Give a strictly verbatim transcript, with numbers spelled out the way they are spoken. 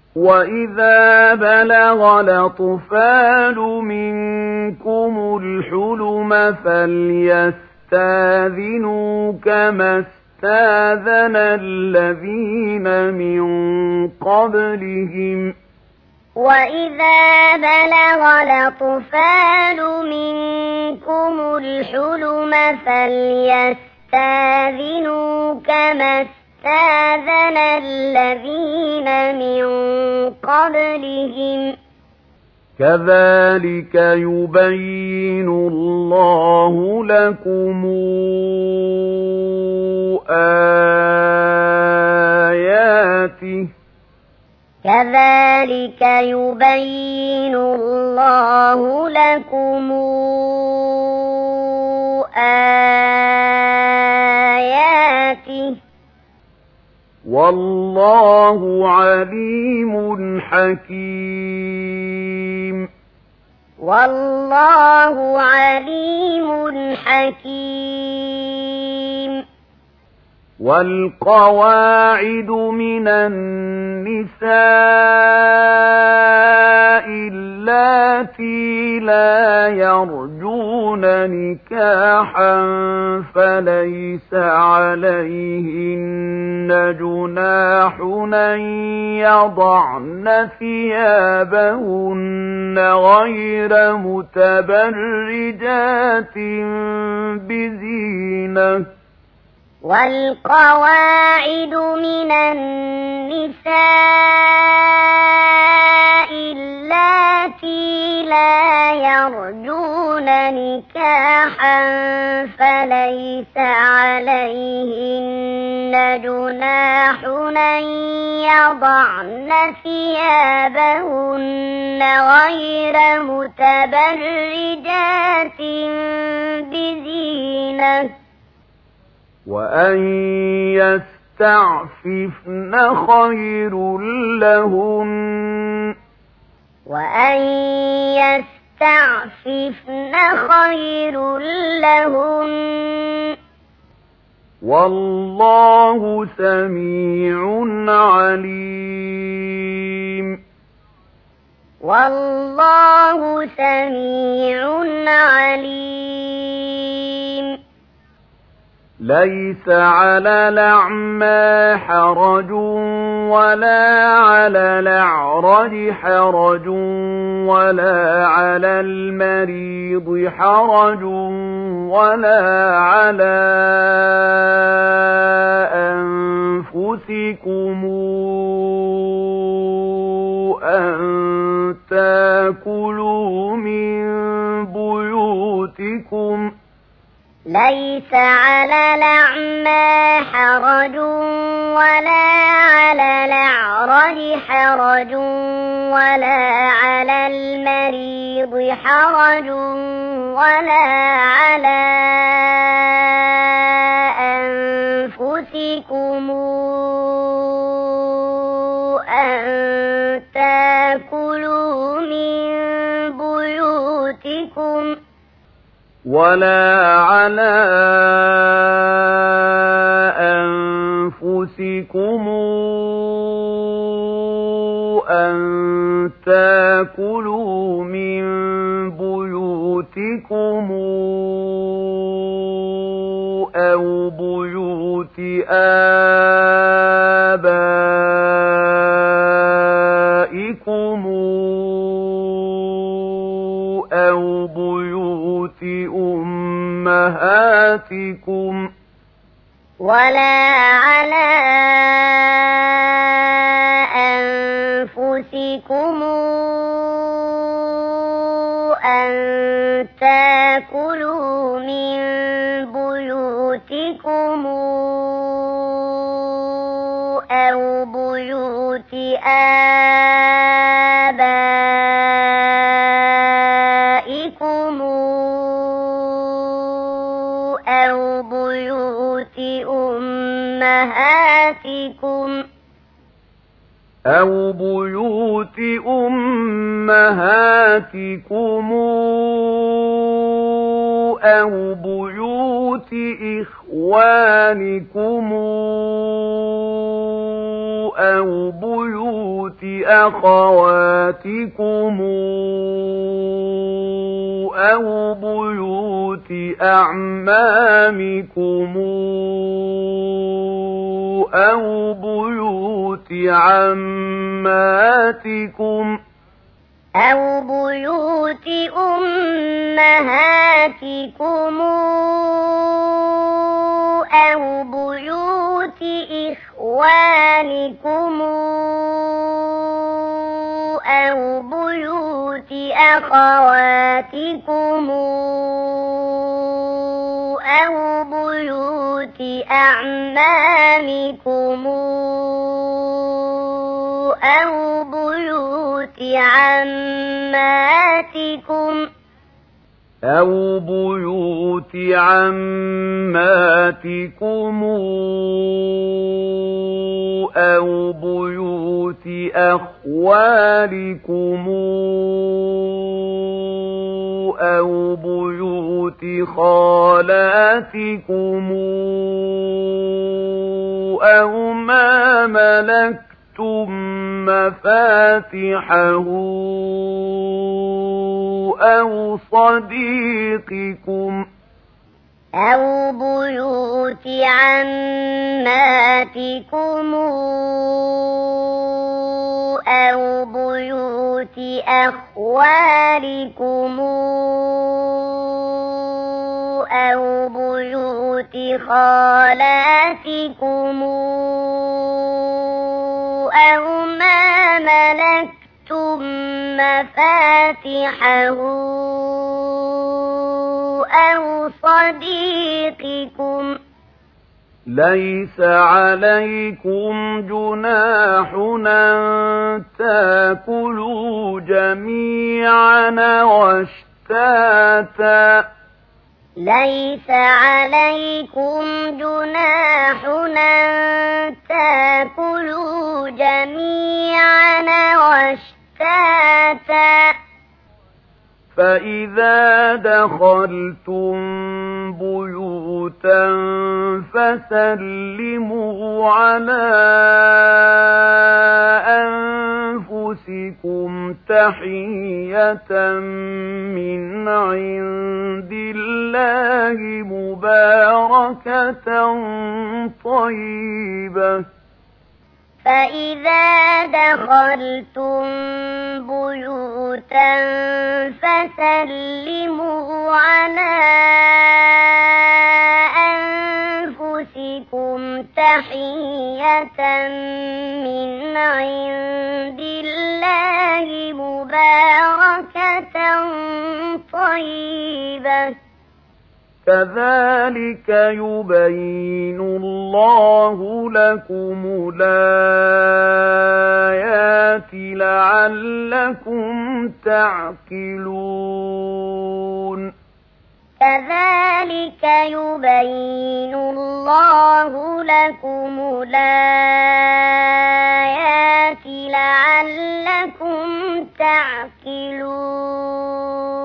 وَإِذَا بَلَغَ الْأَطْفَالُ مِنكُمُ الْحُلُمَ فَلْيَسْتَأْذِنُوا كَمَا اسْتَأْذَنَ الَّذِينَ مِن قَبْلِهِمْ ۚ وَإِذَا بَلَغَ الْأَطْفَالُ مِنكُمُ الْحُلُمَ فَلْيَسْتَأْذِنُوا كَمَا اسْتَأْذَنَ الَّذِينَ مِن قَبْلِهِمْ ۚ كَذَلِكَ يُبَيِّنُ اللَّهُ لَكُمْ آيَاتِهِ كَذَلِكَ يُبَيِّنُ اللَّهُ لَكُمْ آيَاتِهِ وَاللَّهُ عَلِيمٌ حَكِيمٌ وَاللَّهُ عَلِيمٌ حَكِيمٌ وَالْقَوَاعِدُ مِنَ النِّسَاءِ اللَّاتِي لَا يَرْجُونَ نِكَاحًا فَلَيْسَ عَلَيْهِنَّ جُنَاحٌ أَن يَضَعْنَ ثِيَابَهُنَّ غَيْرَ مُتَبَرِّجَاتٍ بِزِينَةٍ. وَالْقَوَاعِدُ مِنَ النِّسَاءِ اللَّاتِي لَا يَرْجُونَ نِكَاحًا فَلَيْسَ عَلَيْهِنَّ جُنَاحٌ أَن يَضَعْنَ ثِيَابَهُنَّ غَيْرَ مُتَبَرِّجَاتٍ بِزِينَةٍ، وَأَن يَسْتَعْفِفْنَ خَيْرٌ لَّهُنَّ وَأَن يَسْتَعْفِفْنَ خَيْرٌ لَّهُنَّ وَاللَّهُ سَمِيعٌ عَلِيمٌ وَاللَّهُ سَمِيعٌ عَلِيمٌ لَيْسَ عَلَى الْأَعْمَى حَرَجٌ وَلَا عَلَى الْأَعْرَجِ حَرَجٌ وَلَا عَلَى الْمَرِيضِ حَرَجٌ وَلَا عَلَى أَنفُسِكُمْ أَن تَأْكُلُوا مِن بُيُوتِكُمْ. لَيْسَ عَلَى الْأَعْمَى حَرَجٌ وَلَا عَلَى الْأَعْرَجِ حَرَجٌ وَلَا عَلَى الْمَرِيضِ حَرَجٌ وَلَا عَلَى أَنفُسِكُمْ أَن تَأْكُلُوا مِن بُيُوتِكُمْ وَلَا عَلَى أَنفُسِكُمْ أَن تَأْكُلُوا مِن بُيُوتِكُمْ أَوْ بُيُوتِ آبَائِكُمْ أَوْ بُيُوتِ أُمَّهَاتِكُمْ. وَلَا عَلَى أَنفُسِكُمْ أَن تَأْكُلُوا مِن بُيُوتِكُمْ أَوْ بُيُوتِ آبَائِكُمْ أَوْ بُيُوتِ أُمَّهَاتِكُمْ أَوْ بُيُوتِ أُمَّهَاتِكُمْ أَوْ بُيُوتِ إِخْوَانِكُمْ أو بيوت أخواتكم أو بيوت أعمامكم أو بيوت عماتكم أو بيوت أمهاتكم أو بيوت إخوانكم أو بيوت أخواتكم أو بيوت أعمامكم أو بيوت عماتكم أو بيوت عماتكم أو بيوت أخوالكم أو بيوت خالاتكم أو ما ملكتم مفاتحه أو صديقكم أو بيوت عماتكم أو بيوت أخوالكم أو بيوت خالاتكم أو ما ملكتم مفاتحه أو صديقكم ليس عليكم جناح أن تأكلوا جميعا واشتاتا ليس عليكم جناح أن تأكلوا جميعا واشتاتا فإذا دخلتم بيوتا فسلموا على أنفسكم تحية من عند الله مباركة طيبة فإذا دخلتم بيوتا فسلموا على أنفسكم تحية من عند الله مباركة طيبة كذلك يبين الله لكم الآيات لعلكم تعقلون كذلك يبين الله لكم الآيات لعلكم تعقلون